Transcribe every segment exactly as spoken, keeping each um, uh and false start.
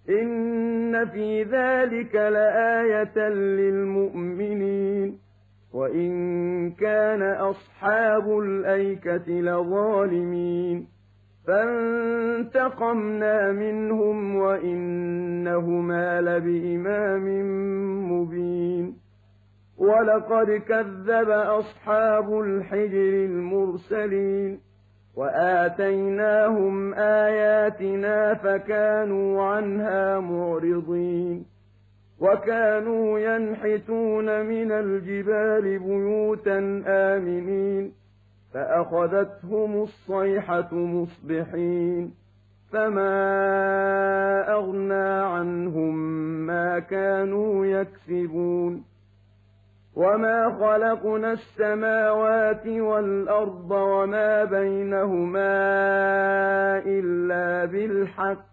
إِنَّ فِي ذَلِكَ لَآيَةً لِّلْمُؤْمِنِينَ وَإِن كَانَ أَصْحَابُ الْأَيْكَةِ لَظَالِمِينَ فَانتَقَمْنَا مِنْهُمْ وَإِنَّهُمَا لَبِإِمَامٍ مُّبِينٍ وَلَقَدْ كَذَّبَ أَصْحَابُ الْحِجْرِ الْمُرْسَلِينَ وَآتَيْنَاهُمْ آيَاتِنَا فَكَانُوا عَنْهَا مُعْرِضِينَ وَكَانُوا يَنْحِتُونَ مِنَ الْجِبَالِ بُيُوتًا آمِنِينَ فَأَخَذَتْهُمُ الصَّيْحَةُ مُصْبِحِينَ فَمَا أَغْنَىٰ عَنْهُم مَّا كَانُوا يَكْسِبُونَ وَمَا خَلَقْنَا السَّمَاوَاتِ وَالْأَرْضَ وَمَا بَيْنَهُمَا إِلَّا بِالْحَقِّ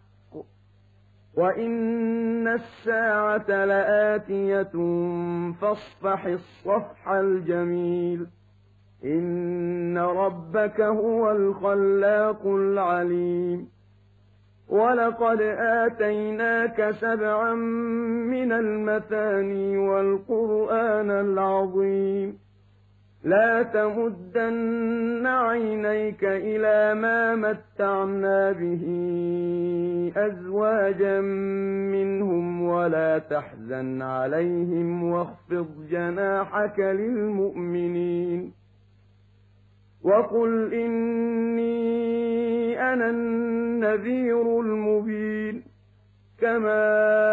وَإِنَّ السَّاعَةَ لَآتِيَةٌ فَاصْفَحِ الصَّفْحَ الْجَمِيلَ إِنَّ رَبَّكَ هُوَ الْخَلَّاقُ الْعَلِيمُ وَلَقَدْ آتَيْنَاكَ سَبْعًا مِّنَ الْمَثَانِي وَالْقُرْآنَ الْعَظِيمَ لَا تَمُدَّنَّ عَيْنَيْكَ إِلَىٰ مَا مَتَّعْنَا بِهِ أَزْوَاجًا مِّنْهُمْ وَلَا تَحْزَنْ عَلَيْهِمْ وَاخْفِضْ جَنَاحَكَ لِلْمُؤْمِنِينَ وَقُلْ إِنِّي أَنَا النَّذِيرُ الْمُبِينُ كَمَا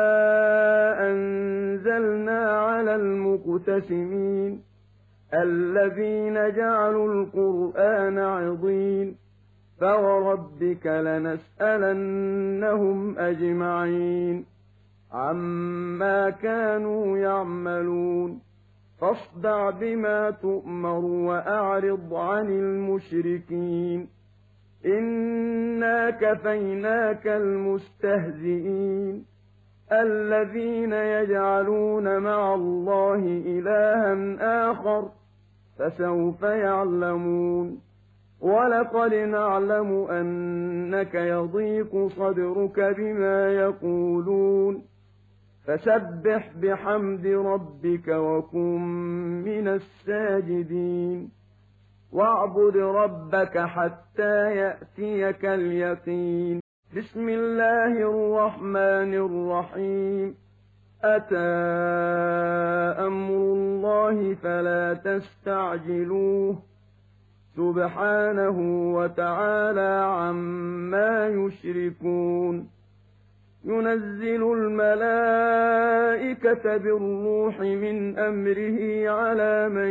أَنزَلْنَا عَلَى الْمُقْتَسِمِينَ الَّذِينَ جَعَلُوا الْقُرْآنَ عِضِينَ فَوَرَبِّكَ لَنَسْأَلَنَّهُمْ أَجْمَعِينَ عَمَّا كَانُوا يَعْمَلُونَ فاصدع بما تؤمر وأعرض عن المشركين إنا كفيناك المستهزئين الذين يجعلون مع الله إلها آخر فسوف يعلمون ولقد نعلم أنك يضيق صدرك بما يقولون فسبح بحمد ربك وكن من الساجدين واعبد ربك حتى يأتيك اليقين بسم الله الرحمن الرحيم أتى أمر الله فلا تستعجلوه سبحانه وتعالى عما يشركون ينزل الملائكة بالروح من أمره على من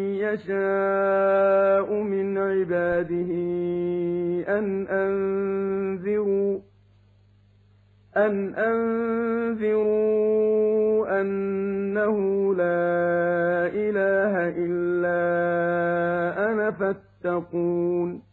يشاء من عباده أن أنذروا أن أنذروا أنه لا إله إلا أنا فاتقون